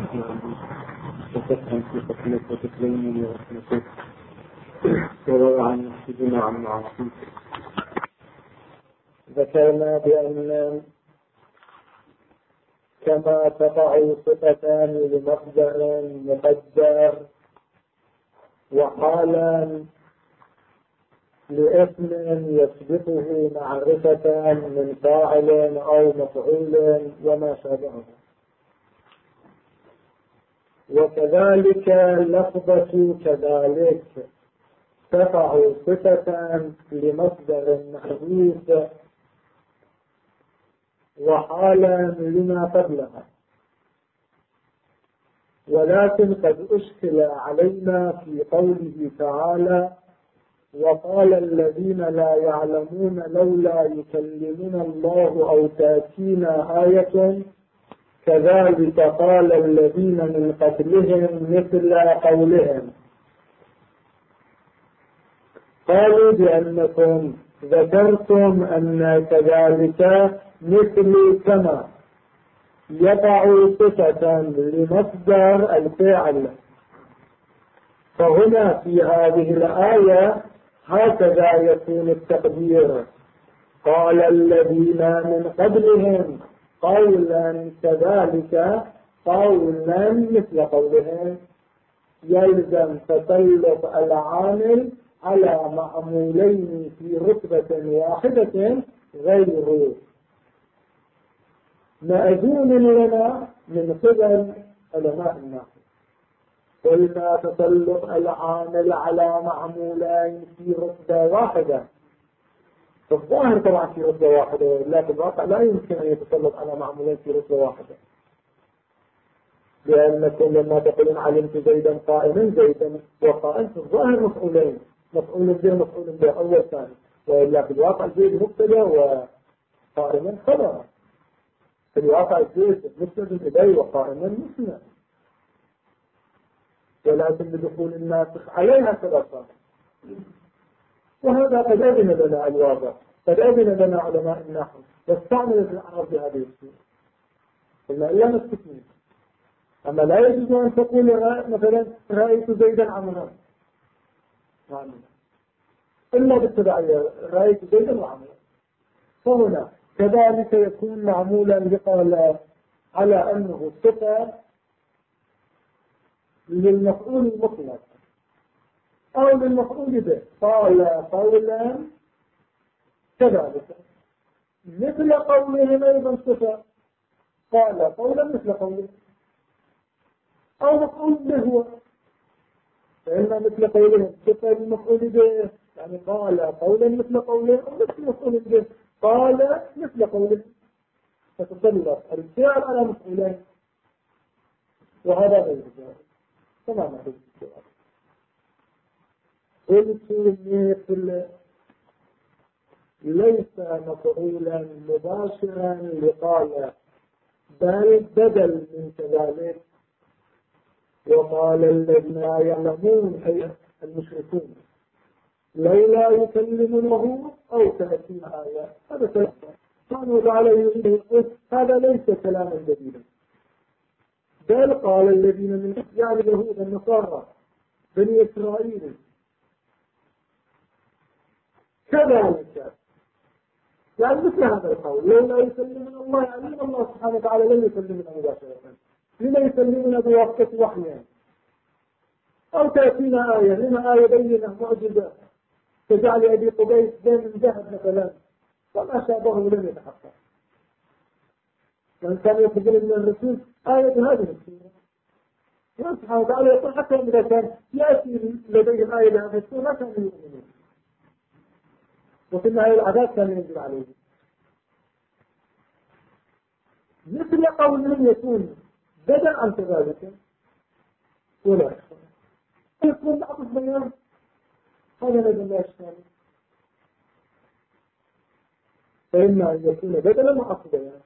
وتفهم في قتلك وتكلمني وأخلقك وروى عن نفسنا عن معصيك. ذكرنا بأن كما تقع صفتان لمصدر مقدر وحالا لاسم يسبقه معرفة من فاعل أو مفعول وما شابهه، وكذلك اللفظة كذلك تقع صفة لمصدر محذوف وحالا لما قبلها، ولكن قد أشكل علينا في قوله تعالى: وقال الذين لا يعلمون لولا يكلمنا الله أو تأتينا آية كذلك قال الذين من قبلهم مثل قولهم. قالوا بأنكم ذكرتم أن كذلك مثل كما يقع صفة لمصدر الفعل، فهنا في هذه الآية هكذا يكون التقدير: قال الذين من قبلهم قولا كذلك قولا مثل قولهم، يلزم تسلط العامل على معمولين في رتبة واحدة غير مأذون لنا من قبل علماء النحو. قلنا تسلط العامل على معمولين في رتبة واحدة، في الظاهر طبعا في رتبة واحدة، لا في الواقع لا يمكن أن يتسلط على معمولين في رتبة واحدة، لأنكم لما تقولون علمت زيدا قائما، زيدا وقائم في الظاهر مفعولين، مفعول به مفعول به أول ثاني، وإلا في الواقع زيد مبتدا وقائما خبر، في الواقع زيد مبتدا إليه وقائما مثنى، ولكن بدخول الناسخ عليها ثلاثة. وهذا قد أذن لنا الواضح، قد أذن لنا علماء النحو واستعملت العرب بهذه الصورة، قلنا إلا نستثني. أما لا يجوز أن تقول مثلا رأيت زيدا عمرا إلا بالتبعية رأيت زيدا وعمرا، فهنا كذلك يكون معمولا لقال على أنه صفة للمفعول المطلق أو للمفعول به، قال قولا كذلك مثل قولهم أيضا صفة، قال قولا مثل قوله، أو مفعول به هو، فإن مثل قولهم صفة للمفعول به، يعني قال قولا مثل قوله أو مثل مفعول به قال مثل قوله، فتسلط الفعل على مفعولين، وهذا غير ذلك تماما. قلت مثل ليس مفعولا مباشرا لقال، بل بدل من كذلك. وقال الذين لا يعلمون أي المشركون لولا يكلمونه أو تأتينا آية، هذا كلام سبحانه وتعالى يقول هذا ليس كلاما جديدا، بل قال الذين من يعني اليهود النصارى بني إسرائيل كذلك، يعني مثل هذا القول لولا يكلمنا الله، يعني الله سبحانه وتعالى لم يكلمنا مباشرة، لما يكلمنا بواسطة وحيين أو تأتينا آية، لما آية بينة معجزة تجعل أبي قبيس بين الذهب مثلا وما شابهه لم يتحقق، من كان يقبل من الرسول آية هذه السورة، الله سبحانه وتعالى يقول حتى إذا كان يأتي لديهم آية بهذه السورة ما كانوا يؤمنون، وفي النهاية العذاب كان ينزل عليه. مثل قول يكون بدل عن كذلك ولا يكون بعض البيان، هذا لدى الله الشامل، فإما أن يكون بدلا وعطف بيان،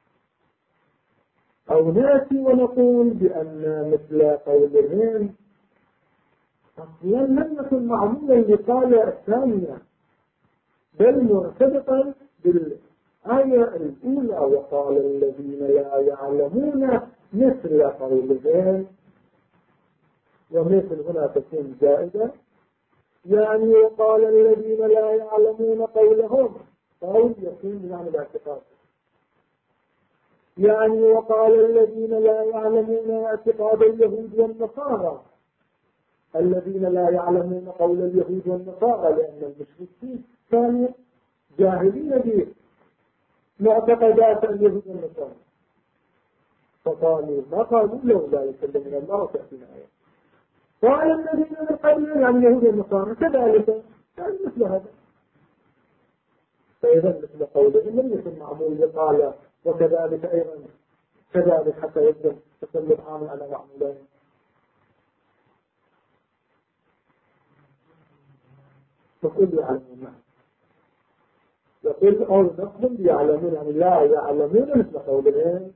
أو نأتي ونقول بأن مثل قولهم أصلا لم يكن معمولا لقالة الثانية، بل مرتبطا بالآية الأولى: وقال الذين لا يعلمون مثل قولهم، ومثل هنا تكون زائدة، يعني وقال الذين لا يعلمون قولهم، قول يكون يعني الاعتقاد، يعني وقال الذين لا يعلمون اعتقاد اليهود والنصارى، الذين لا يعلمون قول اليهود والنصارى، لأن المشركين كانوا جاهلين بمعتقدات اليهود والنصارى، فقالوا ما قالوا له لا يكلمنا الله وتأتينا آية. قال الذين من قبلهم يعني اليهود والنصارى كذلك، يعني مثل هذا. فإذا مثل قولهم لم يكن معمول قال وكذلك أيضا كذلك حتى يبدأ تسلط عامل على معمولين. فقل يعلمون، يقول أو نقبل يعلمون يعني لا يعلمون مثل قولهم،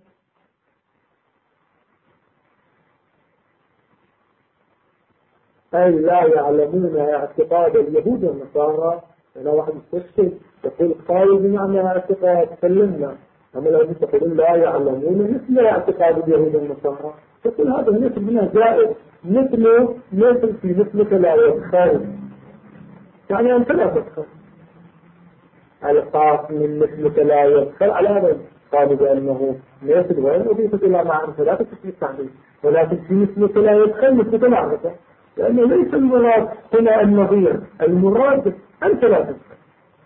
أي لا يعلمون اعتقاد اليهود والنصارى. أنا واحد يستشكل يقول قائل بمعنى اعتقاد سلمنا، أما لو تقول لا يعلمون مثل اعتقاد اليهود والنصارى، تقول هذا مثل منها زائد، مثل في مثلك لا يدخل، يعني أنت لا تدخل الخاص من مثلك لا يدخل على هذا. قالوا بأنه مثل وين أضيفت إلى معرفة لا تكفي التعليم، ولكن في مثلك لا يدخل مثلك معرفة، لأنه ليس المراد هنا النظير، المراد أنت لا تدخل.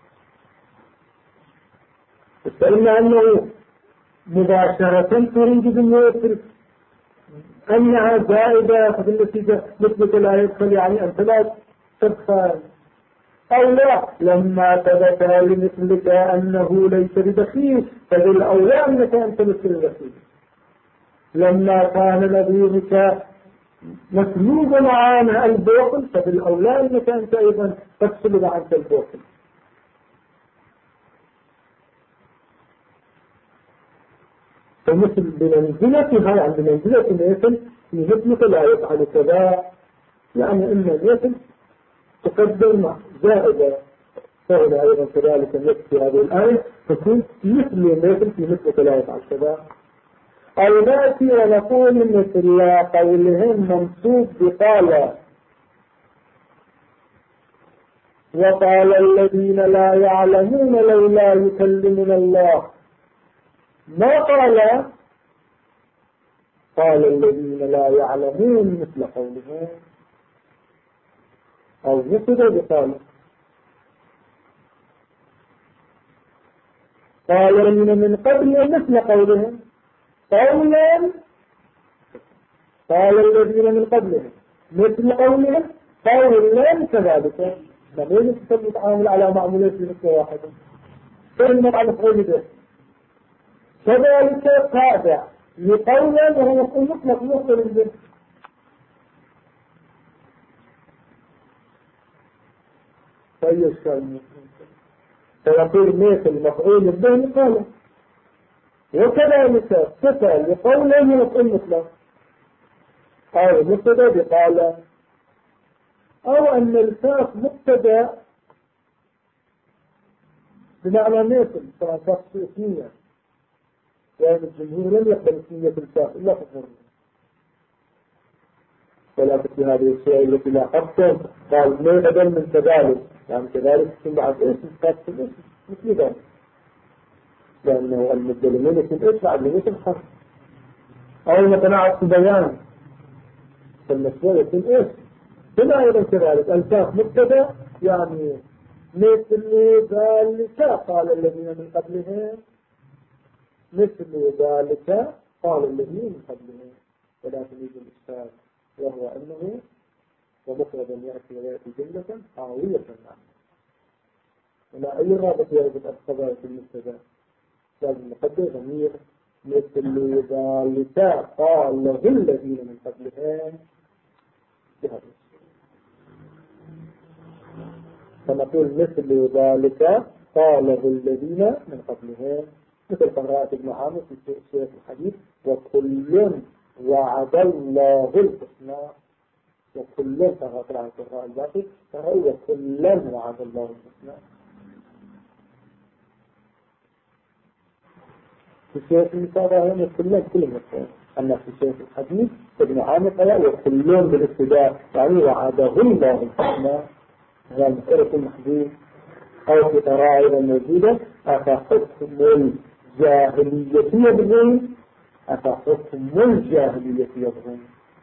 فإما أنه مباشرة تريد بالمثل أنها زائدة فبالنتيجة مثلك لا يدخل يعني أنت لا تدخل، أو لا لما ثبت لمثلك أنه ليس بدخيل فبالأولى أنك أنت مثل الدخيل، لما كان نظيرك مسلوبا عن البوخل فبالأولى أنك أنت أيضا تفصل عنك البوخل. فمثل بمنزلتها عند منزلة مثل في مثلك لا يفعل كذا، يعني إن مثل تقدم زائدة، فهنا أيضا كذلك نفس هذه الآية تكون مثل في مثلك لا يفعل كذا. أو نأتي ونقول مثل قولهم منصوب بقال، وقال الذين لا يعلمون لولا يكلمنا الله، ما قال الذين لا يعلمون مثل قولهم، أو مثل بقال قال الذين من قبل مثل قولهم، قولا قال الذين من قبلهم مثل قولهم قولا كذلك. لم يكن يتعامل على معمولات مثل واحد كلمة على فعل به، كذلك قاطع لقولا وهو يقول مطلق مفعول به. فأي شيء فيقول مثل مفعول به قال، وكذلك صفة لقوله يقول مثله، أو مبتدا بقال، أو أن الكاف مبتدا بمعنى مثل فكاف اسمية، يعني الجمهور لم يقبل اسمية الكاف إلا في الظهر، ولكن في هذه الشيء التي لا قبل قال ما بدل من كذلك، يعني كذلك ثم بعد اسم كاف في الاسم مثل ذلك، لأنه المبدل يكون ايش بعد مثل حرف، أو متناعض في بيان فالمسؤول يكون ايش هنا أيضا كذلك الكاف مبتدا، يعني مثل ذلك قال الذين من قبلهم، مثل ذلك قال الذين من قبلهم، ولكن يجب الإشكال وهو أنه ومفردا يأتي ويأتي جملة حاوية عنه، ولا أي رابط يربط الخبر في المبتدا، لازم نقدر ضمير مثل ذلك قال الذين من قبلهم بهذا. فنقول مثل ذلك قاله الذين من قبلهم، مثل قراءة ابن عامر في سورة الحديث وكل وعد الله الحسنى، وكل قراءة القراء الباقي فهو وكل وعد الله الحسنى. في سورة النساء هم كل مفعول أن في شيخ الحديث ابن عامر قال وكلهم بالابتداء يعني وعده الله الحسنى هذا المسألة المحدود أو في قراءة موجودة أفحكم الجاهلية يبغون أفحكم الجاهلية يبغون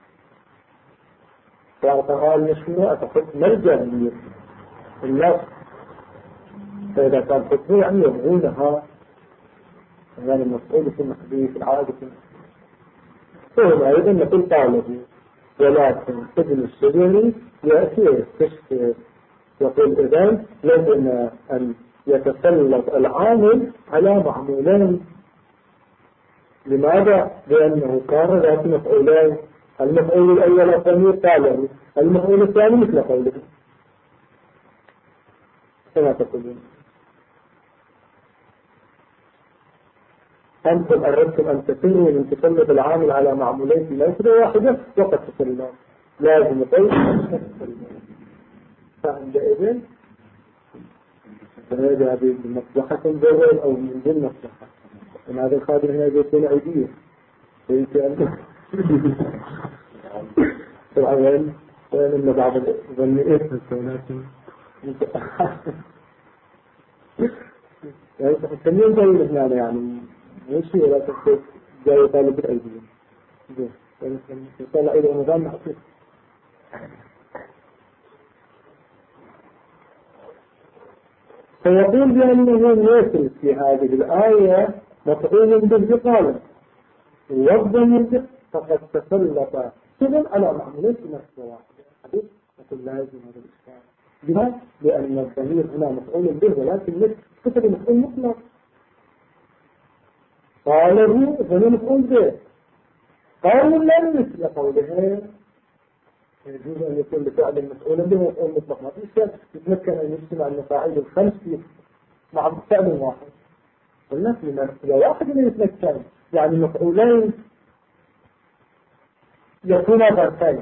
فقال يشمل أفحكم الجاهلية اللفظ فإذا كان حكم يعني يبغونها يعني المسؤول في المحدود العادة فهم أيضا نقول قاله ولكن ابن الشجري يأتي يستشفي يقول إذن لازم أن يتسلط العامل على معمولين. لماذا؟ لأنه كان ذات مفعولين، المفعول الأول الضمير قاله، المفعول الثاني مثل قوله. كما تقولون أنتم أردتم أن تسيروا من تسلط العامل على معمولين في مسألة واحدة وقد تسلم لازم يقول فعندئذ فهذا هذه بمصلحة جوال أو من ضمن مصلحة إن هذا الخادم هنا يكون عيدية فيمكن طبعا إن بعض الظنئات ولكن يعني تحسنين جاي هنا يعني ماشي ولا تحسن جاي طالب الأيدية يعني يطلع إلى رمضان محسوس. فيقول بأنه يصل في هذه الآية مفعول به قال والضمير فقد تسلط سبب على معمولات نفس واحدة حديث يقول لا يجب هذا الإشكال. لماذا؟ لأن الضمير هنا مفعول به ولكن ليس كتب مفعول مطلق قاله ضمير مفعول به قال لا مثل قوله يجوز أن يكون بفعل مفعول به ومفعول مطلق ما في شيء يتمكن أن يجتمع المفاعيل الخمس مع فعل واحد قلنا في مثل واحد من يتمكن يعني مفعولين يكون ظرفين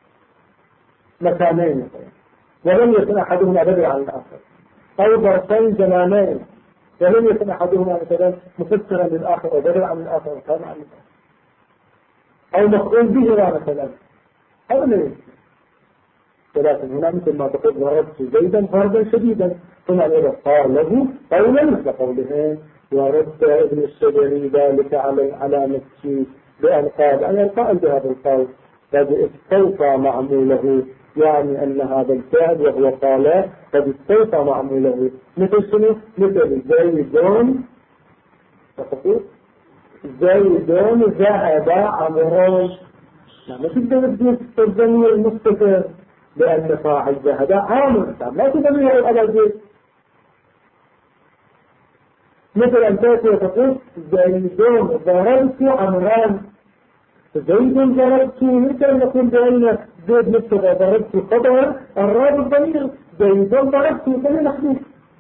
مكانين ولم يكن أحدهما بدل عن الآخر أو ظرفين زمانين ولم يكن أحدهما مثلا مفسرا للآخر أو بدل عن الآخر وكان عن الآخر أو مفعول به مثلا أو لا ولكن هنا مثل ما تقول ضربت زيدا ضربا شديدا ثم قال له قولا مثل قوله ورد ابن الشجري ذلك على نفسه بأن قال أنا القائل بهذا القول قد استوفى معموله يعني أن هذا الفعل وهو قال قد استوفى معموله مثل شنو؟ مثل زيدون فتقول زيدون ذهب عمران ما تقدر تستخدمي المستقر لأن فاعل ذهب عامل لا تدميه على زيد مثل أن تأتي وتقول زيدون ضربت عمران زيد ضربت مثل نقول بأن زيد مستقر ضربت قدر الراب الضمير زيد ضربت مثل نحن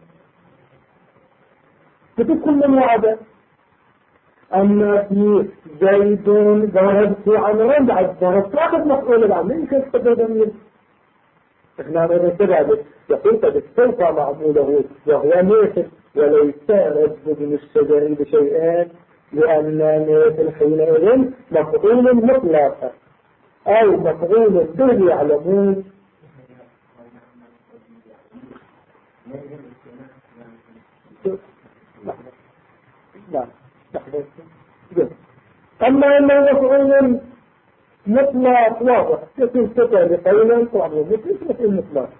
بتدخل من وعده أما في زيدون ضربت عمران بعد ضربت واحد مفعول العمل ليس يستقر ضمير احنا هذا كذلك يقول قد استوفى معموله وهو مثل وليس رد من الشجر بشيئين لأن مثل حينئذ مفعول مطلق أو مفعول به يعلمون أما أنه مفعول مطلق واضح يكون ستة بقولا طبعا مثل مطلق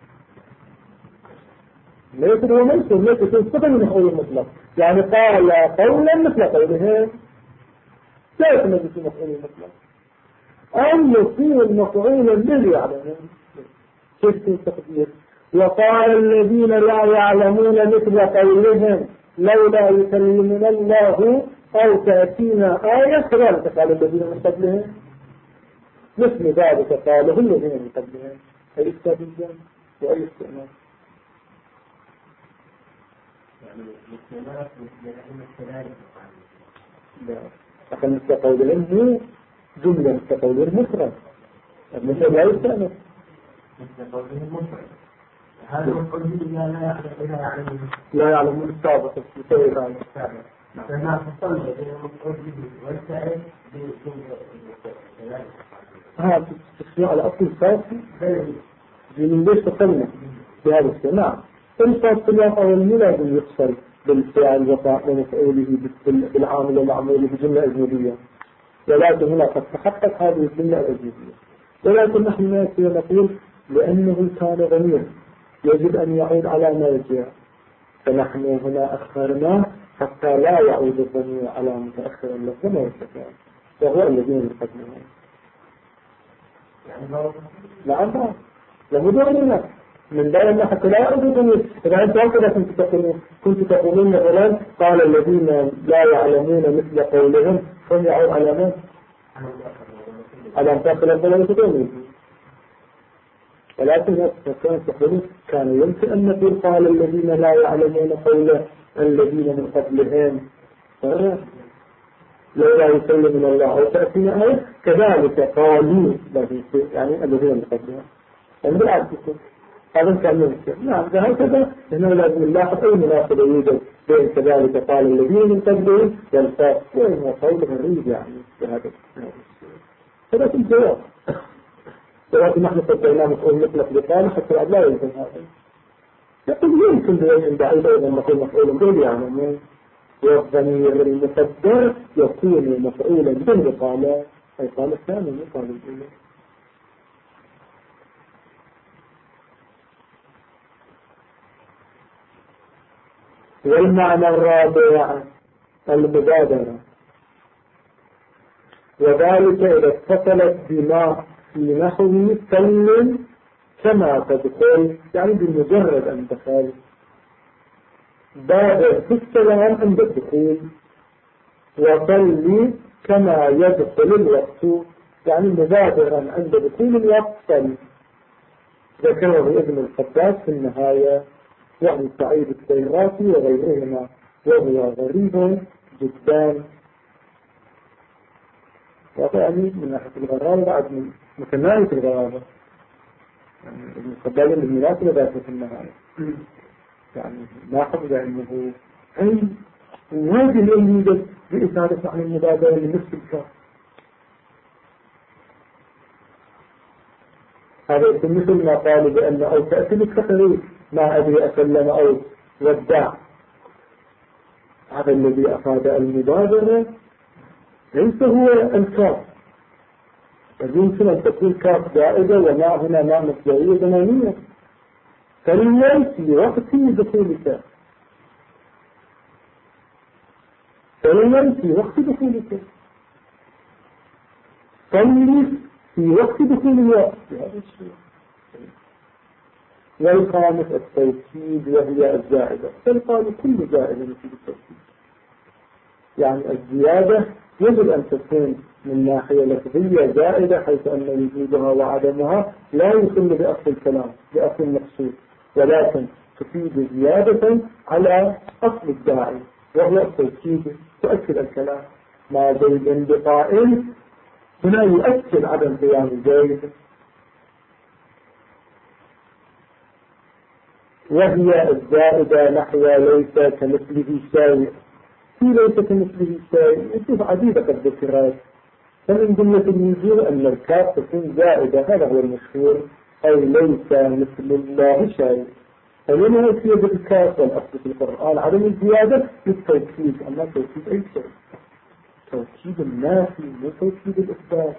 ليس هو منصب ليس يكون ستة من مفعول مطلق يعني قال قولا مثل قوله لا يكون في مفعول مطلق أن يكون مفعولا به يعلمون كيف التقدير وقال الذين لا يعلمون مثل قولهم لولا يكلمنا الله أو تأتينا آية كذلك قال الذين من قبلهم مثل ذلك قاله الذين من قبلهم أي استاذ وأي استئناس لا أخذ مثل قولهم هو جملة مثل قولهم مفرد مثل لا يستأنس مثل قولهم مفرد هذا القول لا يعلمون لا يعلمون السابق فما فصلنا بين المفعول به والفاعل هذا تسمع على أصل الفاسي من ليش فصلنا بهذا الشيء. نعم الفاسي الأول لازم يفصل بالفعل ومفعوله بالعامل ومعموله بجملة أجنبية، ولكن هنا قد تحقق هذه الجملة الأجنبية، ولكن نحن نأتي ونقول لأنه كان ضمير يجب أن يعود على ما يرجع، فنحن هنا أخرناه حتى لا يعود الضمير على متأخر اللفظ ما يستطيع، وهو الذين يقدمون. نعم له ضمير من دائما حتى لا يعود الضمير. إذا أنت هكذا كنت تقولون مثلا قال الذين لا يعلمون مثل قولهم هم يعود على من؟ على متأخر اللفظ ضمير. ولكن كان يمكن أن نقول قال الذين لا يعلمون قول الذين من قبلهم لا يسلم من الله أو تأتينا آية كذلك قالوا يعني الذين من قبلهم، يعني بالعكس هذا كان يمكن. نعم هكذا إنه لازم نلاحظ أي مناسبة يوجد بين كذلك قال الذين من قبلهم والفاء وإن قول غريب يعني بهذا هذا في الجواب. ولكن نحن قدرنا نقول مطلق بقال حتى لا يمكن هذا. يقول يمكن بوجه بعيد أيضا نقول مفعول به يعني والضمير المقدر يكون مفعولا به قال أي قال الثاني من قال الأولى. والمعنى الرابع المبادرة، وذلك إذا اتصلت بما في نحو سلم كما تدخل، يعني بمجرد أن دخل بادر في السلام عند الدخول، وصلي كما يدخل الوقت، يعني مبادرا عند دخول الوقت صلي. ذكره ابن الخطاب في النهاية وابن سعيد السيراتي وغيرهما، وهو غريب جدا ويعني من ناحية الغرابة بعد من متناهية الغرابة، يعني ابن الخطاب بالمناسبة ذاته في النهاية يعني لاحظ أنه علم وهذه العلم يوجد بإسادة عن المبادرة لنفس الكافر. هذا يكون مثل ما قالوا بأن أو تأتي بالتقريب ما أدري أسلم أو ودع، هذا الذي أفاد المبادرة ليس هو الكاف، يمكن أن تكون كاف زائدة وما هنا ما مصدرية زمانية، فلن في وقت دخولك، فلن في وقت دخولك، صلي في وقت دخول الوقت. والخامس التوكيد وهي الزائدة، فالقال كل زائدة في التوكيد، يعني الزيادة يجب أن تكون من ناحية لفظية زائدة حيث أن وجودها وعدمها لا يخل بأصل الكلام بأصل المقصود، ولكن تفيد زيادة على أصل الداعي وهو التوكيد، تؤكد الكلام. ما زيد بقائم هنا يؤكد عدم قيام زيد. وهي الزائدة نحو ليس كمثله شيء، في ليس كمثله شيء يشوف عديدة قد ذكرت، فمن جملة الوجوه أن الكاف تكون زائدة، هذا هو المشهور، أي ليس مثل الله شيء، فلما يصير بالكاف والأصل في القرآن عدم الزيادة للتوكيد، أما توكيد أي شيء، توكيد النافي مو توكيد الإثبات.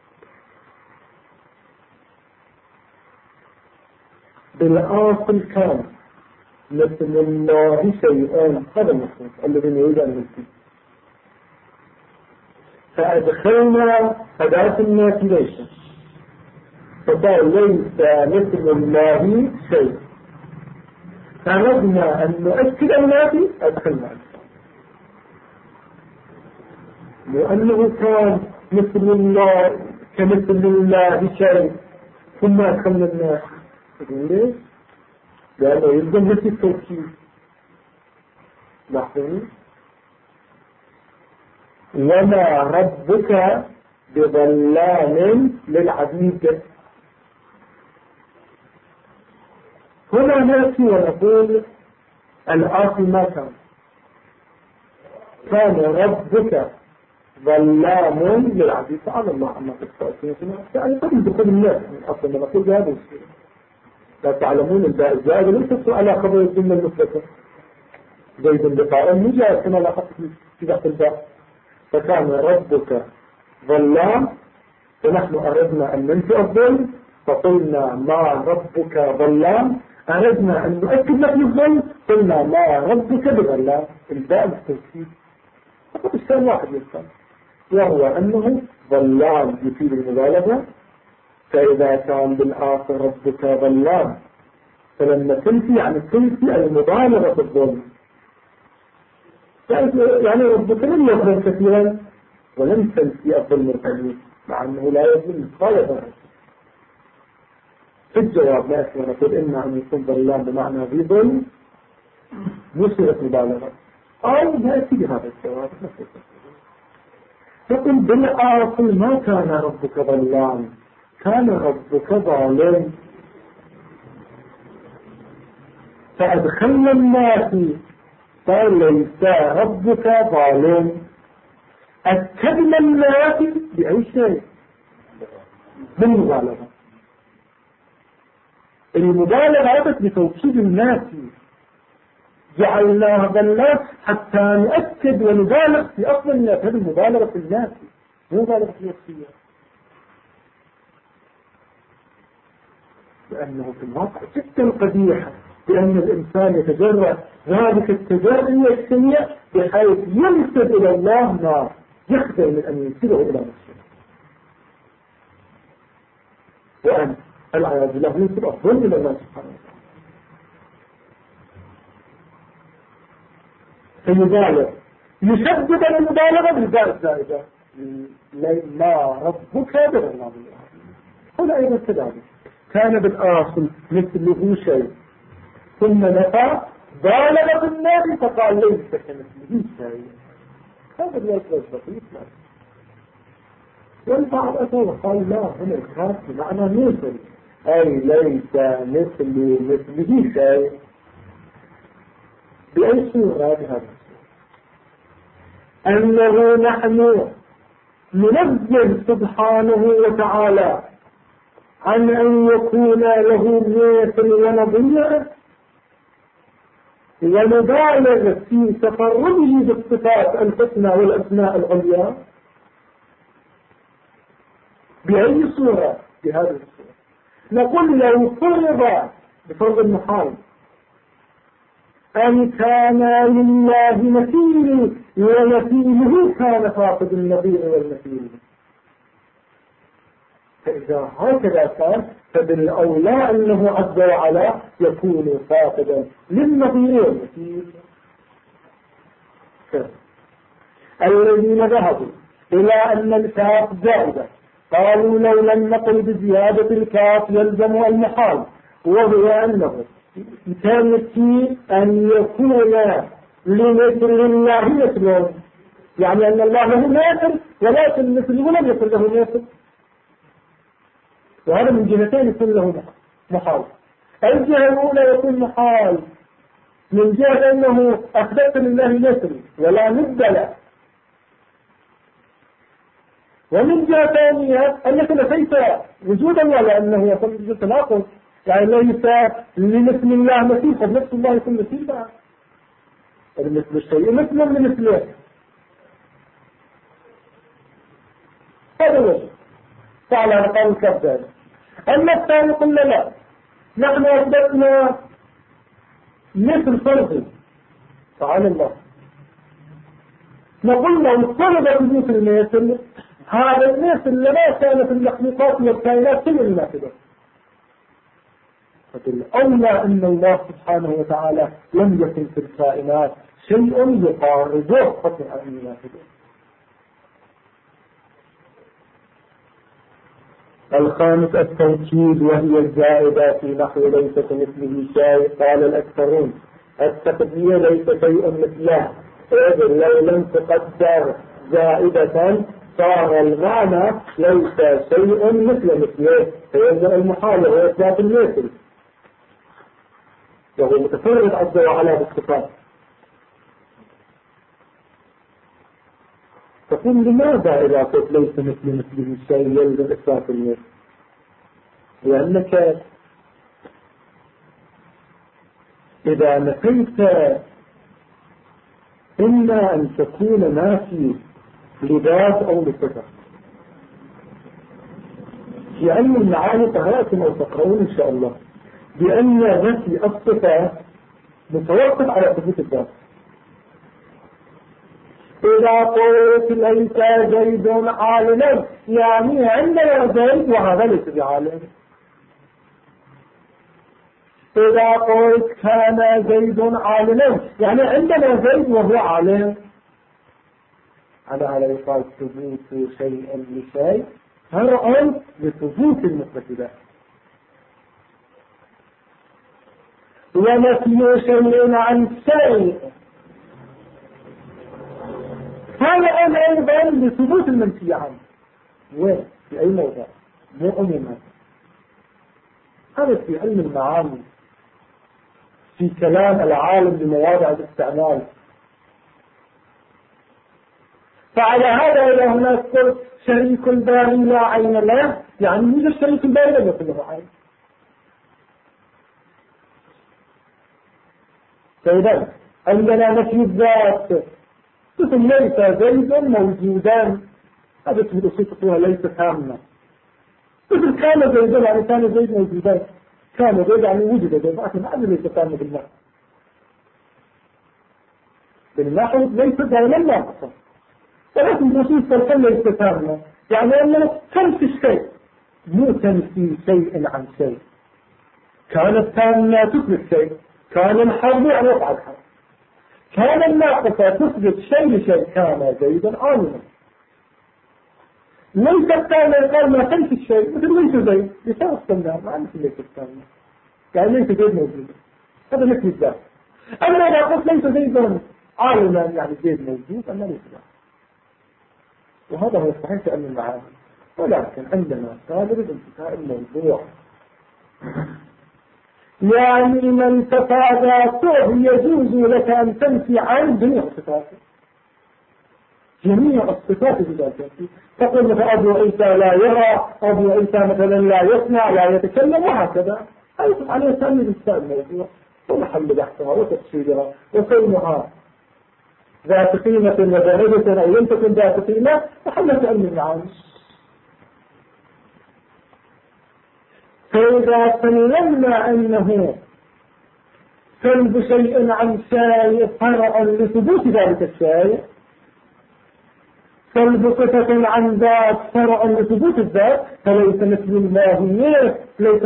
بالآصل كان مثل الله شيئان، هذا المفهوم الذي يريد أن نثبت، فأدخلنا أداة النافي ليس، فقال ليس مثل الله شيء، فنبنى أن نؤكد النافي أدخلنا، لأنه كان مثل الله كمثل الله شيء ثم أدخلنا النافي. ليش؟ لأنه يلزم نفس التوكيد. لاحظين؟ وما ربك بظلام للعبيد، هنا نأتي ونقول الآصل ما كان، كان ربك ظلام للعبيد. سبحان الله عما تستأثنون يعني قبل دخول الناس من أصل لما قلت هذا الشيء لا تعلمون الباء الزائد لم تدخل على خبر الجملة المثبتة زيد بقائم مجاز كما لاحظت في ذات الباء. فكان ربك ظلام ونحن أردنا أن ننفي الظلم فقلنا ما ربك ظلام. أردنا أن نؤكد نفي الظلم قلنا ما ربك بظلام. الباء التوكيد فقط الشيء واحد يفهم وهو أنه ظلام يفيد المبالغة. فإذا كان بالآخر ربك ظلام فلما تنفي يعني تنفي المبالغة في الظلم. يعني ربك لم يظلم كثيرا ولم تنفي الظلم القليل مع أنه لا يظلم غاية. في الجواب لا أكثر نقول إما أن يكون ظلام بمعنى ذي ظلم مصيرة مبالغة أو نأتي بهذا الجواب. يقول بالآخر ما كان ربك ظلام كان ربك ظالم. فأدخلنا الناس قال ليس ربك ظالم. أكدنا الناس بأي شيء بالمبالغة. المبالغة بتوكيد الناس جعلناها ظلام حتى نؤكد ونبالغ في أصل الناس. هذه المبالغة في الناس مو مبالغة في الوصية لأنه في الواقع جدا قبيح بأن الإنسان يتجرأ ذلك التجرؤ السيء بحيث ينسب إلى الله ما يخدر من أن ينسبه إلى نفسه. وأن العياذ بالله ينسب الظلم إلى الله سبحانه وتعالى. فيبالغ يشدد المبالغة بالباء الزائدة ما ربك بظلام. هنا أيضا كذلك كان بالآخر مثله شيء ثم نفى بالغ في الناس فقال ليس كمثله شيء. هذا الوجه البسيط. والبعض أتى وقال لا هنا الخاص بمعنى مثل أي ليس مثله شيء. بأي صورة هذا أنه نحن ننزل سبحانه وتعالى عن أن يكون له مثل ونظير ونبالغ في تقربه بالصفات الحسنى والأسماء العليا. بأي صورة؟ بهذه الصورة. نقول لو فرض بفرض المحال أن كان لله مثيل ومثيله كان فاقد النظير والمثيل. فإذا هكذا كان فبالأولى أنه عز وعلا يكون فاقدا للنظير والمثيل. الذين ذهبوا إلى أن الكاف زائدة قالوا لو لم نقل بزيادة الكاف يلزم المحال وهو أنه كان يكفي أن يكون لمثل الله مثل يعني أن الله له مثل ولكن مثله لم يكن له مثل. وهذا من جهتين يكون له محال. الجهة الأولى يكون محال من جهة أنه أثبت لله مثل ولا ند له. ومن جهة ثانية أنك نفيت وجود الله لأنه يكون وجود تناقض يعني ليس لمثل الله مثيل قد نفس الله يكون مثيل بقى. مثل الشيء مثل لمثله. هذا وجه فعلى أقام الكذاب. أما الثاني قلنا لا نحن أثبتنا مثل فرض تعالى الله. نقول لو فرض مثل هذا المثل لما كان في المخلوقات والكائنات كل الماثلة. فالأولى أن الله سبحانه وتعالى لم يكن في الكائنات شيء يقاربه خطأ الماثلة. الخامس التوكيد وهي الزائدة في نحو ليس كمثله شيء. قال الأكثرون التقدير ليس شيء مثله إذ لو لم تقدر زائدة صار المعنى ليس شيء مثله فيلزم المحال وهو إثبات المثل وهو متفرد عز وعلا بالصفات. تقول لماذا إذا قلت ليس مثله شيء يلزم إثبات المثل؟ لأنك إذا نفيت إما أن تكون نافي لذات أو لصفة. في علم المعاني قرأتم أو تقرؤون إن شاء الله بأن نفي الصفة متوقف على ثبوت الذات. إذا قلت ليس زيد عالما يعني عندنا زيد وهذا ليس بعالم. إذا قلت كان زيد عالما يعني عندنا زيد وهو عالم. على هذا يقال ثبوت شيء لشيء فرع لثبوت المثبت. ونفي شيء عن شيء هذا أيضا لثبوت المنفي عنه. وين؟ في أي موضع؟ مو عموما. هذا في علم المعاني في كلام العالم بمواضع الاستعمال. فعلى هذا إذا هناك قلت شريك الباري لا عين له يعني يوجد شريك الباري لا يكون له عين. فإذا عندنا نفي الذات مثل ليس زيد موجودا هذا اسم الأصول تقولها ليس تامة. مثل كان زيد يعني كان زيد موجودا كان زيد يعني وجد زيد لكن هذا ليس تامة بالله. بالله ليس دائما ناقصا ولكن الأصول تقول ليس تامة يعني أننا تنفي الشيء مو تنفي شيء عن شيء. كانت تامة تثبت شيء كان الحرب يعني وقع الحرب. كان الناقصة تثبت شيء لشيء كان زيدا عالما. ليس التامة يقال ما تنفي الشيء مثل ليس زيد لسان الصناع ما مثل ليس التامة يعني ليس زيد موجود هذا مثل الذات. أما إذا قلت ليس زيدا عالما يعني زيد موجود أما ليس ذات. وهذا هو الصحيح في علم المعاني. ولكن عندما طالب انتفاء الموضوع يعني من تفى ذاته يجوز لك أن تنفي عن جميع الصفات. جميع الصفات بذاته. تقول مثلا أبو عيسى لا يرى أبو عيسى مثلا لا يسمع لا يتكلم وهكذا. أيضا عليه تأمين انتفاء الموضوع ومحل بحثها وتفسيرها وكونها ذات قيمة وذاهبة أو لم تكن ذات قيمة محل علم المعاني. فإذا سلمنا أنه سلب شيء عن شيء فرعا لثبوت ذلك الشيء سلب صفة عن ذات فرعا لثبوت الذات فليس مثل الله ليس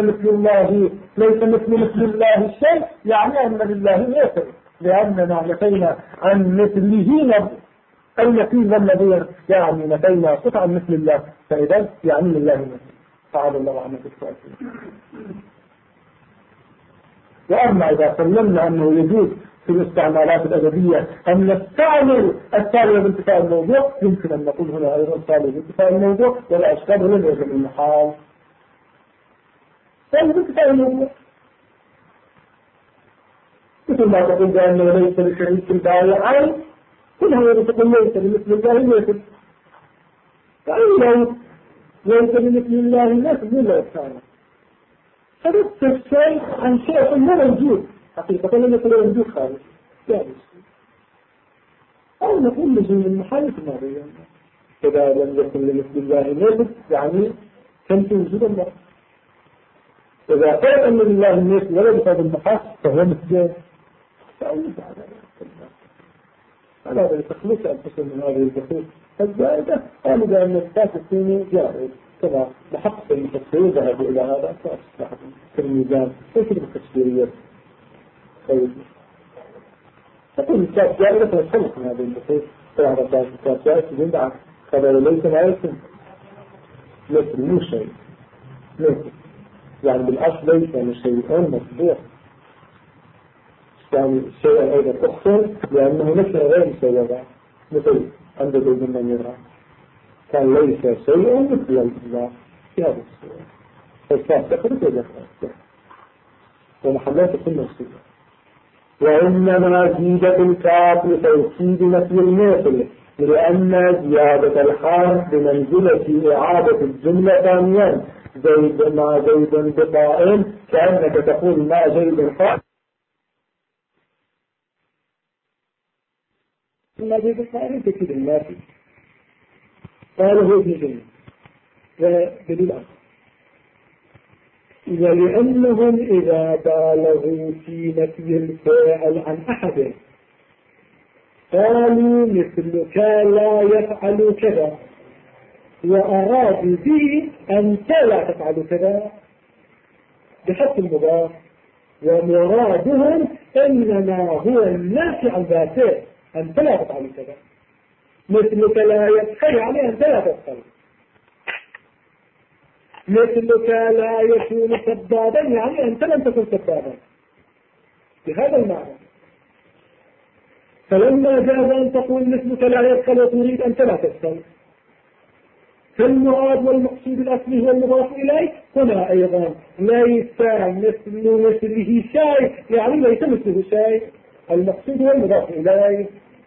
مثل الله الشيء يعني أن لله يسر لأننا نفينا عن مثله النفيذ الذي يعني نفينا صفة عن مثل الله فإذا يعني لله مثل. تعالى الله عنه بالتأكيد. وأما إذا سلمنا أنه يجوز في الاستعمالات الأدبية أن نستعمل التالية بانتفاء الموضوع يمكن أن نقول هنا أيضا التالية بانتفاء الموضوع ولا أشكال ولا يجب المحال التالية بانتفاء الموضوع مثل ما تقول بأنه ليس لشريك الباري عين كلها تقول ليس لمثل الله مثل يعني ليس لمثل الله مثل ولا يستعمل فبدت الشيء عن شيء ما موجود حقيقة لم يكن موجود خارج يعني أو نقول لزوم المحال في الماضي إذا لم يكن لمثل الله مثل يعني كان في وجود الله. إذا قال أن لله مثل ولا بهذا المحال فهو مثل فلا يتخلص أنفسهم من هذه الدخول الزائدة قالوا بأن الإثبات الثاني جائز كما بحق المفسرين ذهبوا إلى هذا فأصبح في الميزان ليس بالتفسيرية خير. تقول الإثبات جائزة فنتخلص من هذه الدخول فهذا الإثبات جائزة من بعد خبر ليس ما يسمى مثل مو شيء مثل يعني بالأصل ليس لشيء مطبوع يعني الشيء أيضا أحسن لأنه مثل غير شيء مثل عند زيد من يرى كان ليس شيء مثل الله في هذا الشيء فالكاف تخرج ويخرج ومحلات كل الصفة وإنما زيدت الكاف لتوكيد نفي المثل لأن زيادة الحال بمنزلة إعادة الجملة ثانيا. زيد ما زيد بقائم كأنك تقول ما زيد قائم ما زيد قائم تكيد النافي. قاله ابن جنة ودليل آخر ولأنهم إذا بالغوا في نفي الفاعل عن أحد قالوا مثلك لا يفعل كذا وأرادوا به أنت لا تفعل كذا بحق المضاف ومرادهم إنما هو النافي عن ذاته أنت لا تفعل كذا مثلك لا يفعل عليه أنت لا تفعل مثلك لا يكون كذابا يعني أنت لم تكن كذابا بهذا المعنى. فلما جاز أن تقول مثلك لا يفعل وتريد أنت لا تفعل فالمراد والمقصود الأصلي هو المضاف إليه هنا أيضا ليس مثله شيء يعني ليس مثله شيء المقصود هو المضاف إليه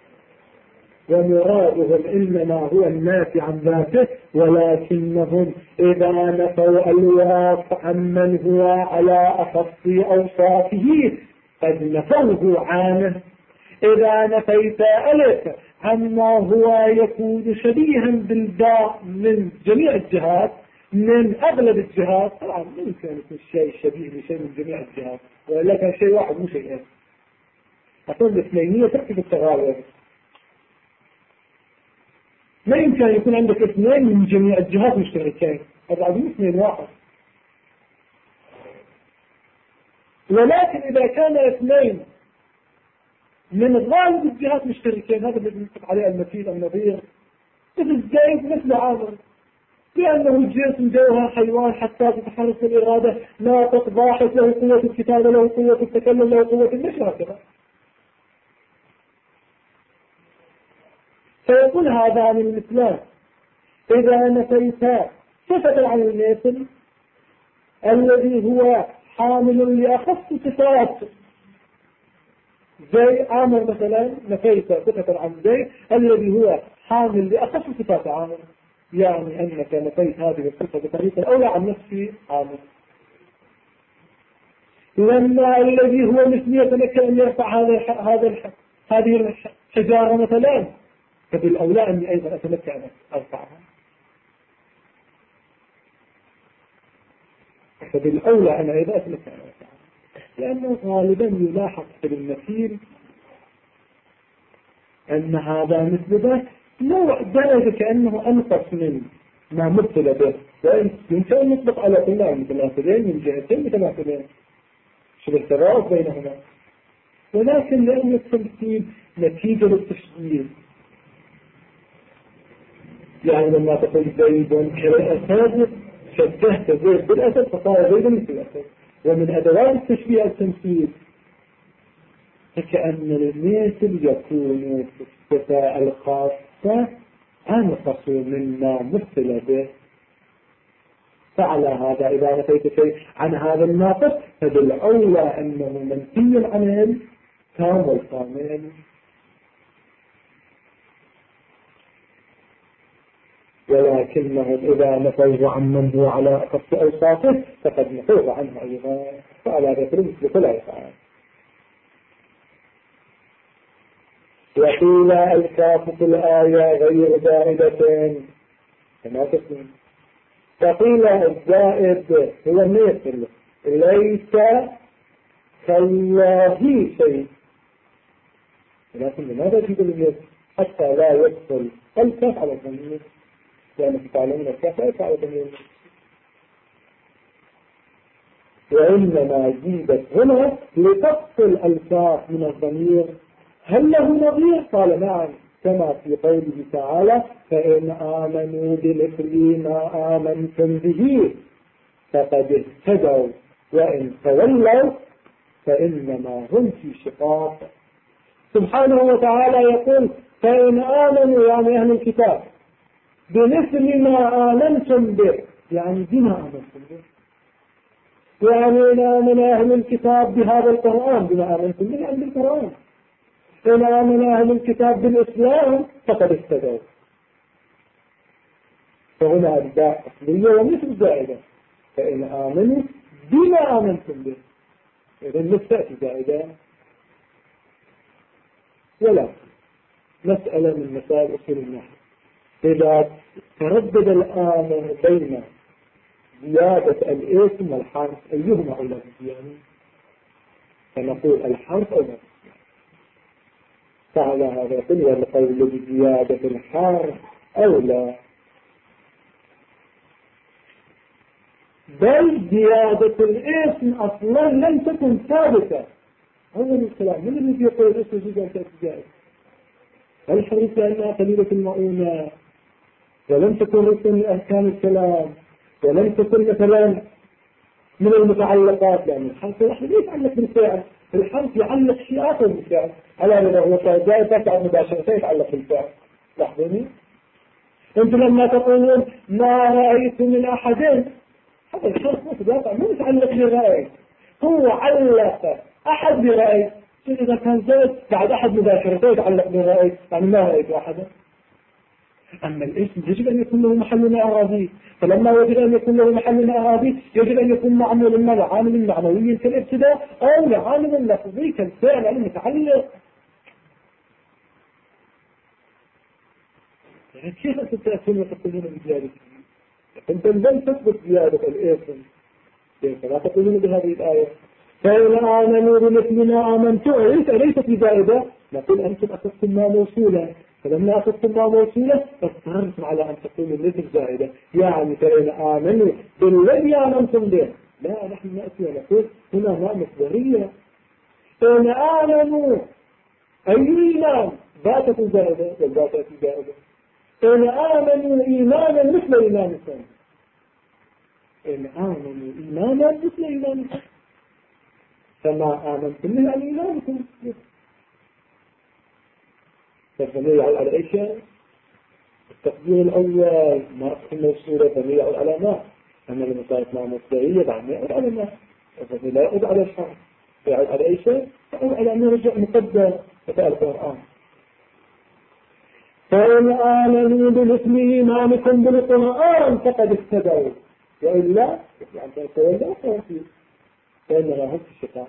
ومرادهم إنما هو النافي عن ذاته ولكنهم إذا نفوا الواقع عمن هو على أخص أوصافه قد نفوه عنه. إذا نفيت ألف عما هو يكون شبيها بالباء من جميع الجهات من أغلب الجهات طبعا لا يمكن أن يكون شيء شبيه بشيء من جميع الجهات ولا كان شيء واحد مو شيئين أقول الاثنينية تكتب التغاير لا يمكن أن يكون عندك اثنين من جميع الجهات مشتركين هذا عظيم اثنين واحد. ولكن إذا كان اثنين من غالب الجهات مشتركين هذا الذي نطلق عليه المثيل النظير مثل زيد مثل عامر لأنه جنس جوهر حيوان حتى تتحرك الإرادة ناطق ضاحك له قوة الكتابة له قوة التكلم له قوة النشر هكذا. فيقول هذا عن المثلان إذا نفيت صفة عن المثل الذي هو حامل لأخص صفات زي عامر مثلا نفيت صفة عن زي الذي هو حامل لأخص صفات عامر يعني أنك نفيت هذه الصفة بطريقة الأولى عن نفس عامر لما الذي هو مثلية لك أن يرفع هذه الحجارة مثلا فبالأولى أني أيضا أتمكن أن أرفعها فبالأولى أنا أيضا أتمكن أن أرفعها لأنه غالبا يلاحظ في المثيل أن هذا مثل ذا نوع درجة كأنه أنقص من ما مثل به يمكن أن يطلق على كلها متماثلين من جهتين متماثلين شبه ترابط بينهما ولكن لأن التمثيل نتيجة للتشغيل يعني لما تقول زيد كالأسد شبهت زيد بالأسد فصار زيد مثل الأسد ومن أدوات التشبيه التمثيل فكأن المثل يكون في الصفة الخاصة أنقص مما مثل به فعلى هذا إذا نفيت شيء عن هذا الناقص فبالأولى أنه منفي عن الكامل كامل. ولكنهم إذا نفوا عن من هو على أخص أوصافه فقد نفوا عنه أيضا فعلى ذكر مثل كل أفعال. وقيل الكاف في الآية غير زائدة كما تسمى فقيل الزائد هو مثل ليس كالله شيء لكن لماذا تجد المثل حتى لا يدخل الكاف على الضمير لأنك تعلمون الكاف لا يدخل على الضمير وإنما زيدت هنا لتفصل الكاف من الضمير. هل له نظير؟ قال نعم كما في قوله تعالى فإن آمنوا بمثل ما آمنتم به فقد اهتدوا وإن تولوا فإنما هم في شقاق. سبحانه وتعالى يقول فإن آمنوا يعني أهل الكتاب بمثل ما آمنتم به يعني بما آمنتم به يعني إن آمن أهل الكتاب بهذا القرآن بما آمنتم به يعني بالقرآن إن آمن أهل الكتاب بالإسلام فقد اهتدوا. فهنا الباء أصلية ومثل زائدة، فإن آمنوا بما آمنتم به، إذن مستأتي زائدة. ولا مسألة من مسائل أصول النحو، إذا تردد الآمر بين زيادة الاسم والحرف أيهما أولى بالزيادة؟ فنقول الحرف أولى. فعلى هذا يقول والقول بزيادة الحرف أولى، بل زيادة الاسم أصلا لم تكن ثابتة. هذا الكلام من الذي يقول الاسم زيادة الزائد؟ الحديث لأنها قليلة المؤونة ولم تكن ركن من أركان الكلام ولم تكن مثلا من المتعلقات، لأن الحرف الواحد يتعلق بالفعل، الحرف يعلق شيء آخر بالفعل، على أنه هو زائد تفعل مباشرة يتعلق بالفعل. لاحظوني أنتم لما تقولون ما رأيت من أحد، هذا الحرف مو يتعلق بالرأي، هو علق أحد برأي. إذا كان زائد بعد أحد مباشرة يتعلق بالرأي، يعني ما رأيت أحدا. أما الاسم يجب أن يكون له محل أعرابي، فلما يجب أن يكون له محل أعرابي يجب أن يكون معمول ما لعامل معنوي كالابتداء أو لعامل لفظي كالفعل المتعلق. يعني كيف أنت تأتون وتقولون بزيادة؟ أنت لم تثبت زيادة الاسم، كيف لا تقولون بهذه الآية؟ فإن آمنوا بمثل ما آمنتم أليست بزائدة؟ نقول أنتم أخذتم ما موصولا، فلما أخذتم ما موصولا اضطررتم على أن تقولوا مثل زائدة، يعني فإن آمنوا بالذي آمنتم به. لا، نحن نأتي ونقول هنا ما مصدرية. إن آمنوا أي إيمان باتت زائدة والباتت زائدة. إن آمنوا إيمانا مثل إيمانكم، إن آمنوا إيمانا مثل إيمانكم، فما آمنتم من إيمانكم. فالضمير يعود على أي شيء؟ التقدير الأول ما أقسم موصولة الضمير يعود على ما، أما لما صارت مع مصدرية بعد ما يعود على ما، الضمير لا يعود على الحرف، يعود على أي شيء؟ يعود على أنه رجع مقدر في القرآن. فإن آمنوا بمثل إيمانكم بالقرآن فقد اهتدوا، وإلا يعني تولوا فإنما هم في الشقاق.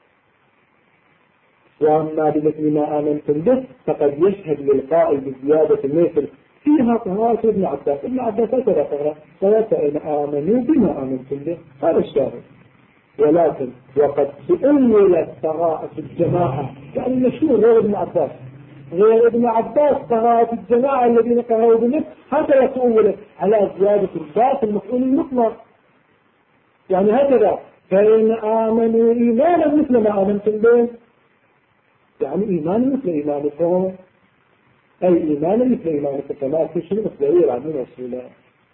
وأما بمثل ما آمنتم به فقد يشهد للقائل بزيادة المثل فيها قراءة ابن عباس. ابن عباس هكذا قرأ فإن آمنوا بما آمنتم به، هذا الشاهد. ولكن وقد تؤولت قراءة الجماعة، يعني مشهور غير ابن عباس، غير ابن عباس قراءة الجماعة الذين قرأوا بمثل هكذا تؤولت على زيادة الباء في المفعول المطلق، يعني هكذا فإن آمنوا إيمانا مثل ما آمنتم به، يعني إيمان مثل إيمانكم، أي إيمان مثل إيمانكم، فما في شيء مصدري عنه رسولا.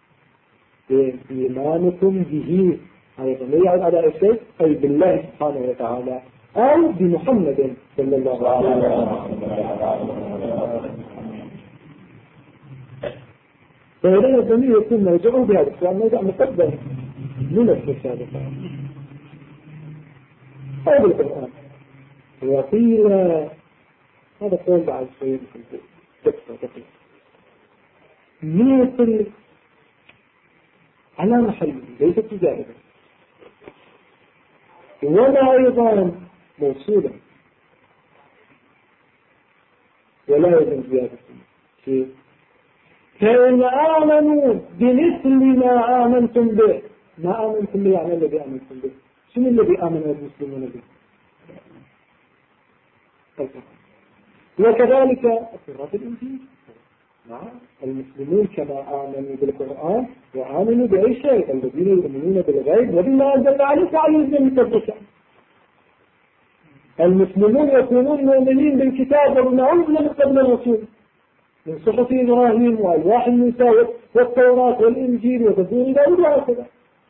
إيمانكم به أيضا يعود على الشيء أي بالله سبحانه وتعالى أو بمحمد صلى الله عليه وسلم. فإذا الضمير يكون مرجعه بهذا السؤال مرجع مقدم من السابقة أو بالقرآن. وقيل هذا قول بعد شيء تكفى مثل على محل ليست زائدة، ولا أيضا موصولة ولا أيضا زيادة. فإن آمنوا بمثل ما آمنتم به، ما آمنتم به يعني الذي آمنتم به. شنو الذي آمن المسلمون به؟ وكذلك التوراة الإنجيل، المسلمون كما آمنوا بالقرآن وآمنوا بأي شيء، الذين يؤمنون بالغيب وبما أنزلنا عليك عليهم مصدقا. المسلمون يكونون مؤمنين بالكتاب وبما أنزل من قبل الرسول من صحف إبراهيم وألواح موسى والتوراة والإنجيل وزبور داود وهكذا.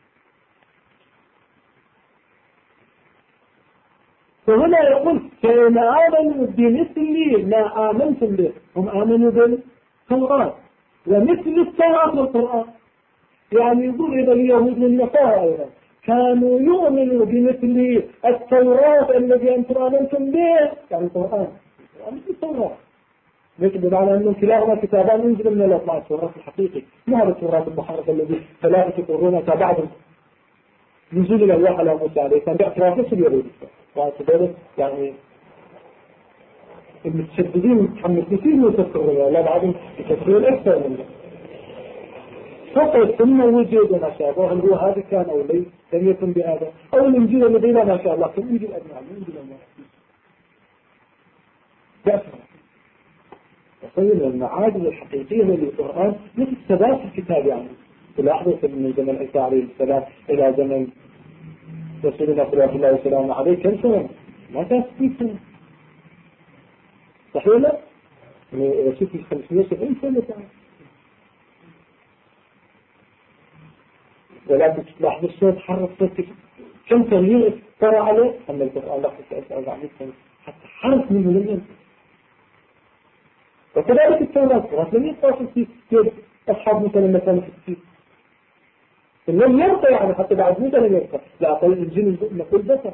فهنا يقول فإن آمنوا بمثل ما آمنتم به، هم آمنوا بالتوراة ومثل التوراة والقرآن، يعني يقول إذا اليهود والنصارى أيضا كانوا يؤمنوا بمثل التوراة الذي أنتم آمنتم به، يعني القرآن يعني في التوراة. لكن بمعنى أنه كلاهما كتابان ينزل من الأطلاع التوراة الحقيقي، ما هذا التوراة المحرف الذي 3 قرون بعد نزول الألواح على موسى عليه السلام باعتراف نفس اليهود. واعتباره يعني المتشددين متحمسين يفسرون لا بعدهم يفسرون أكثر منه. فقط ثم وجد ما شاء الله هل هو هذا كان أو ليس لم يكن بهذا أو الإنجيل الذي لا ما شاء الله كان يجي الأبناء يجي الأبناء بأسرع. وصير المعادن الحقيقية للقرآن مثل ثبات الكتاب يعني تلاحظوا من زمن عيسى عليه السلام إلى زمن رسولنا صلى الله عليه وسلم عليه كم سنة؟ ما كان 60 سنة صحيح لا؟ رسول في 570 سنة ولكن تلاحظ الصوت حرك صوت كم تغيير ترى عليه أن القرآن لحظة 400 سنة حتى حرك منه لم ينتهي. وكذلك التوراة لم يتصل في كثير أصحاب مثلا مثلا في كثير لم يرقى يعني حتى بعد مدة لم يرقى لا أقول الإنجيل نقول بسر.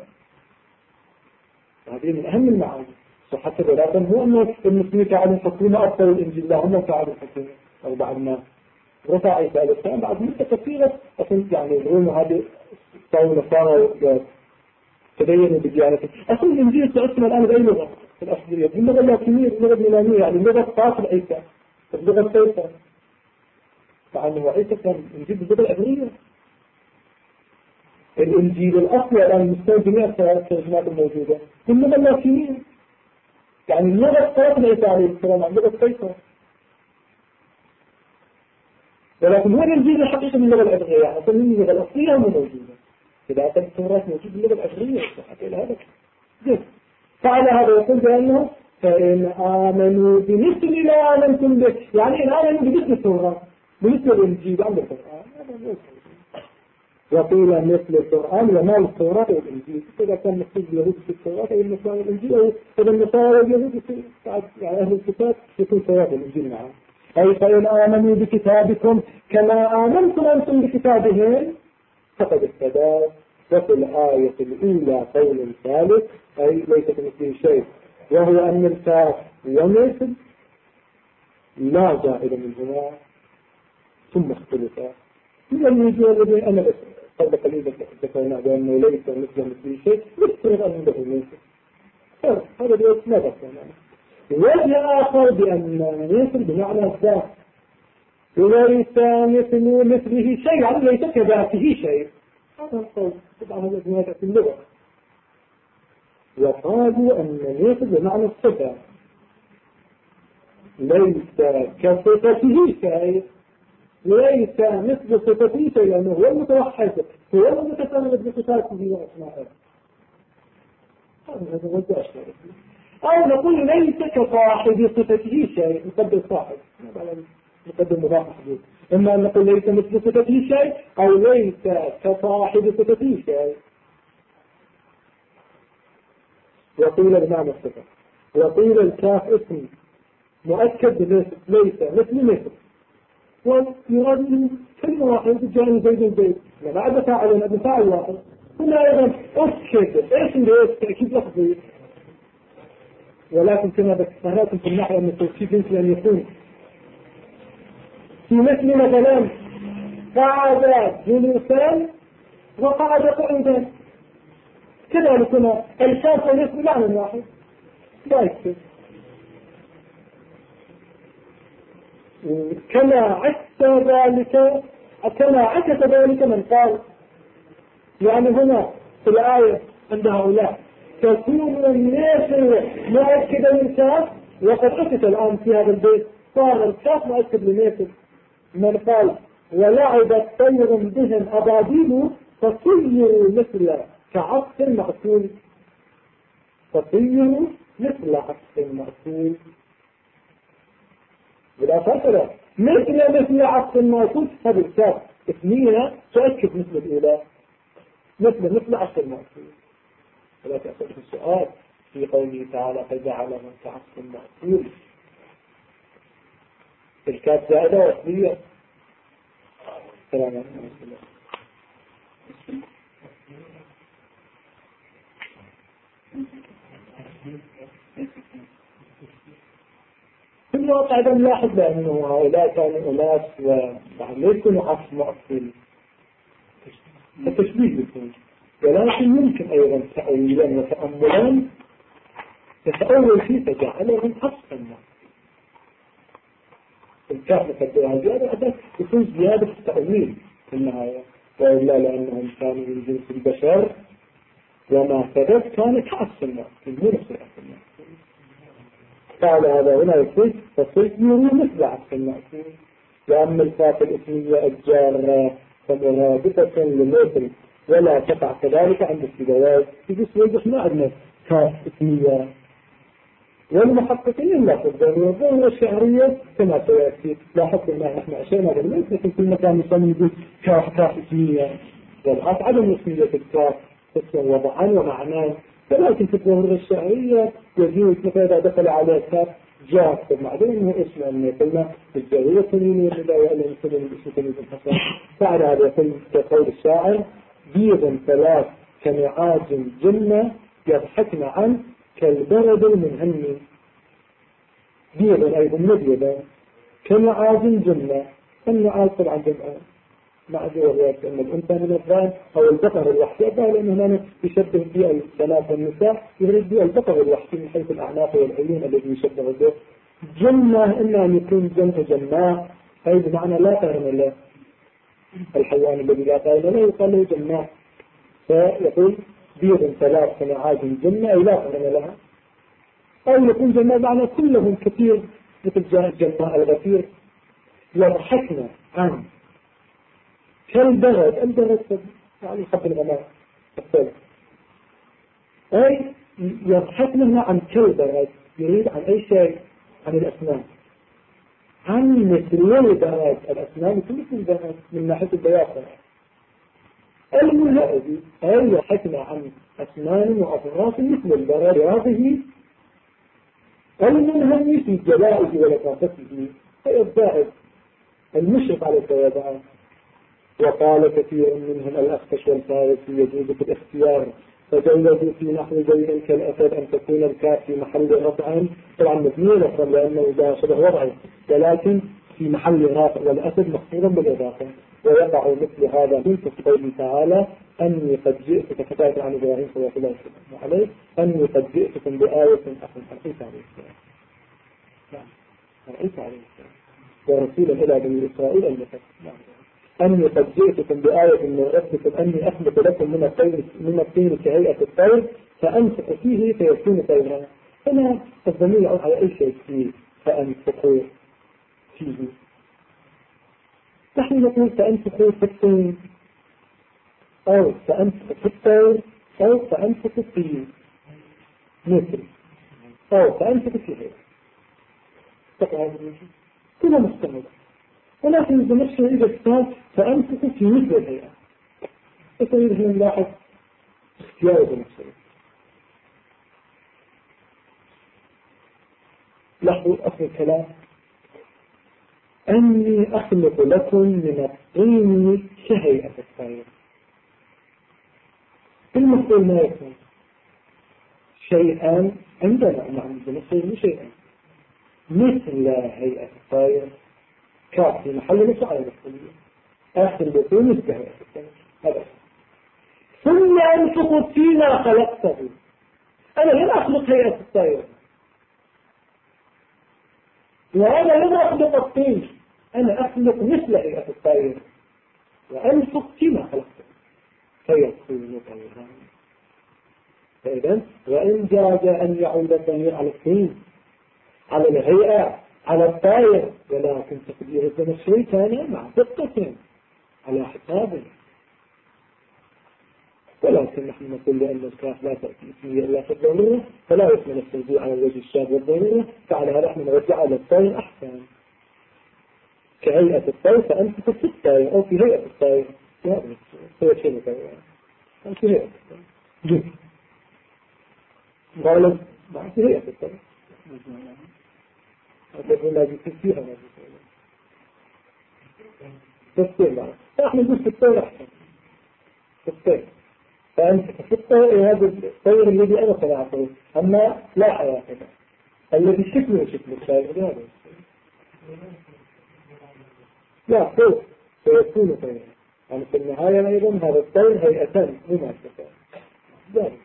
هذه من أهم المعاني. وحتى ولكن هو أنه المسلمين فعلوا حكومة أبطل الإنجيل لا هم فعلوا حكومة أو بعد ما رفع عيسى عليه السلام بعد مدة كثيرة أصلا يعني الروم هذه صاروا نصارى تدينوا بديانته. أصلا الإنجيل تأثم الآن بأي لغة في الأصلية اللغة اللاتينية اللغة اليونانية يعني اللغة فاصل عيسى اللغة السيطة مع أنه عيسى كان الإنجيل باللغة العبرية. الإنجيل الأصلي الآن المستوى جميع الترجمات الموجودة باللغة اللاتينية يعني اللغة فاصل عيسى عليه السلام عن اللغة السيطة. ولكن هو الإنجيل الحقيقة من اللغة العبرية يعني أصلا من اللغة الأصلية هو موجودة. إذا كانت التوراة موجودة باللغة العبرية حتى إلى هذا جد. فعلى هذا يقول بأنه فإن آمنوا بمثل ما آمنتم به يعني إن آمنوا بمثل التوراة بمثل الإنجيل عند القرآن وقيل مثل القرآن وما التوراة والإنجيل. إذا كان مكتوب اليهود في التوراة أو النصارى والإنجيل أو إذا النصارى واليهود يعني أهل الكتاب يكون التوراة والإنجيل معهم. أي فإن آمنوا بكتابكم كما آمنتم أنتم بكتابهم فقد اهتدوا. وفي الآية الأولى قول ثالث أي ليس كمثله شيء وهو أن الكاف ومثل لا زائد منهما ثم اختلفا من الوجوه الذي أنا قبل قليل ذكرنا بأنه ليس مثله شيء يفترض أنه له مثل هذا الوقت ما ذكرنا. وجه آخر بأن مثل بمعنى الذات وليس مثله شيء يعني ليس كذاته شيء. هذا القول طبعا هذا جماعة في اللغة. وقالوا أن مثل بمعنى الصفة ليس كصفته شيء ليس مثل صفته شيء لأنه هو المتوحد هو المتكامل بصفاته وأسمائه. هذا وجه أشهر. أو نقول ليس كصاحب صفته شيء نقدم صاحب نقدم مضاف محدود. إما أن نقول ليس مثل صفته شيء أو ليس كصاحب صفته شيء. وقيل بمعنى الصفة. وقيل الكاف اسم مؤكد بمثل ليس مثل ويراد من كلمة واحدة جاني زيد زيد لا بعد فاعل فاعل واحد. هنا أيضا أكد إيش اللي تأكيد لفظي ولكن كما ذكرناكم في النحو أن التوكيد يمكن أن يكون في مثل مثلا قعد جلوسان وقعد قعودا كذلك هنا الكاف والاسم معنى واحد لا يكفي. كما عكس ذلك من قال يعني هنا في الآية عند هؤلاء تكون الناس مؤكدا للكاف وقد عكس الآن في هذا البيت صار الكاف مؤكد للناس من قال ولعب طير بهم أبابيل فصيروا مثل كعصف مأكول فصيروا مثل عصف مأكول بلا فصلة مثل عصف مأكول. هذا الكاف اثنين تؤكد مثل الأولى مثل عصف مأكول. ولا تأخذ السؤال في قوله تعالى فجعلهم كعصف مأكول الكاف زائدة وأصلية. السلام عليكم. الواقع هذا نلاحظ لأنه هؤلاء كانوا أناس لا يكونوا عصر مؤثر التشبيه يكون، ولكن يمكن أيضا تأويلا وتأملا يتأول فيه فجعلهم عصرا الكافة تبدأها زيادة حتى يكون زيادة في التأويل في النهاية، وإلا لأنهم كانوا من جنس البشر وما ثبت كان كعصر مؤثر مو نفس العصر. قال هذا هنا يقول فصير مثل عصر المأثور، لأن الكاف الاسمية الجارة فمرادفة للمثل ولا تقع كذلك عند السبوات. يجب يوضح ما عندنا كاف اسمية والمحققين لا تقدروا الظاهرة الشعرية كما سيأتي. لاحظت أننا نحن عشان هذا المثل لكن كل مكان يسمى يقول كاف اسمية، والعكس عدم اسمية الكاف اسم وضعا ومعناه، ولكن في الظاهرة الشعرية يجوز مثلا إذا دخل على كاف جاف معدوم انه اسم ان يقولنا بالجاهلية تنين والنداء وألا يسمى الاسم تنين الحسن. فعلى هذا يقول كقول الشاعر بيض ثلاث كنعاج جنة يضحكن عن كالبرد المنهمي. بيض أيضا مبيضا كنعاج جنة، النعاج طبعا جمعان مع جوابات أن الإنسان من الظان أو البقر الوحشي، لأن هنا يشبه بها البنات والنساء يريد بها البقر الوحشي من حيث الأعناق والعيون الذي يشبه به. جنة إما أن يكون جنة جناء أي بمعنى لا قرن له، الحيوان الذي لا قرن له يقال له جناء، فيقول بيض ثلاث كنعاج جنة أي لا قرن لها، أو يكون جناء معنى كلهم كثير مثل جناء الغفير. يضحكنا عن كالبرد، البرد يعني خط الغمام الثلج، أي يضحكنا عن كالبرد يريد عن أي شيء، عن الأسنان، عن مثل البرد، الأسنان مثل البرد من ناحية البياض. الملائذ أي يضحكنا عن أسنان وأطراف مثل البرد هذه المنهم في جلائه ولطافته، أي الزائد المشرف على البياض. وقال كثير منهم الأخفش والفارسي يجوز في الاختيار، فجوزوا في نحو زين كالأسد أن تكون الكاف في محل رفع، طبعا مبني لفظا لأنه لا شبه وضعه، ولكن في محل رافع والأسد مخصوصا بالإضافة. ويقع مثل هذا من قوله تعالى أني قد جئتك كتابة عن إبراهيم صلى الله عليه أني قد جئتكم بآية أرأيت عليه السلام، أرأيت عليه السلام ورسولا إلى بني إسرائيل المثل أني قد جئتكم بآية من ربكم أني أخلق لكم من الطين كهيئة الطير فأنفخ فيه فيكون طيرا. هنا الضمير يعود على أي شيء فيه، فأنفخوا فيه. نحن نقول فأنفخوا في الطين أو فأنفخ في الطير أو فأنفخ فيه مثل أو فأنفخ فيه كلها مستمرة، ولكن الزمخشري إذا اختار فأنفق في مثل الهيئة. فسيد هنا نلاحظ اختيار الزمخشري. لاحظوا أصل الكلام أني أخلق لكم من الطين كهيئة الطير. المفعول ما يكون شيئا عندنا مع الزمخشري شيئا مثل هيئة الطير كاف في محل نفسه على المسؤولية آخر بيكون مستهيئة هذا. ثم أنفق فيما خلقته، أنا لن أخلق هيئة الطير وأنا لن أخلق الطين، أنا أخلق مثل هيئة الطير وأنفق فيما خلقته فيكون طيرا. فإذا وإن جاز أن يعود الضمير على الطين على الهيئة على الطائر، ولكن تقدير الزمخشري كان مع دقة على حسابه. ولكن نحن نقول لأن الكاف لا تأتي اسمية إلا في الضرورة فلا يكمل التوزيع على الوجه الشاذ والضرورة، فعلى هذا نحن نرجع على الطائر أحسن كهيئة الطائر فأنت في الطائر أو في هيئة الطائر هو شيء مكوان أو في هيئة الطائر غالب مع في هيئة الطائر أقول لا يكون فيها ما تفصيل معه، فإحنا نقول في الطير أحسن تفصيل. فأنت في الطير هذا الطير الذي أنا صنعته، أما لا حياة الذي شكله شكل الطير هذا لا فوق سيكون طيرا، يعني في النهاية أيضا هذا الطير هيئتان مماثلتان ذلك.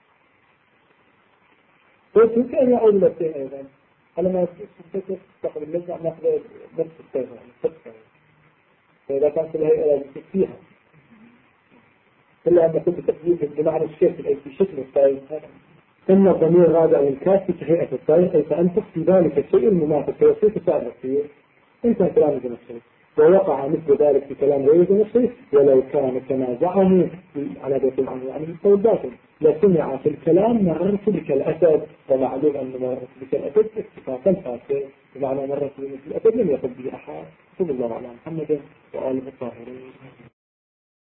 فوق كان يعود للطير أيضا على ما تستقبل نرجع ناخذ نفس الطير يعني فإذا كانت الهيئة لازم فيها إلا أن كنت تقديم بمعنى الشكل أي في شكل الطير. إن الضمير رادع الكافي كهيئة الطير أي فأنت في ذلك الشيء المماثل فيصير تساعد الطير انت كلام بنفسه، ووقع مثل ذلك في كلام غير بنفسه ولو كان كما زعموا على بيت الأمر يعني بالقول باطل لسمع في الكلام مررت بك الأسد، ومعلوم أن مررت بك الأسد اتفاقا فاسد بمعنى مررت بك الأسد لم يقل به أحد. صلى الله على محمد وآله الطاهرين.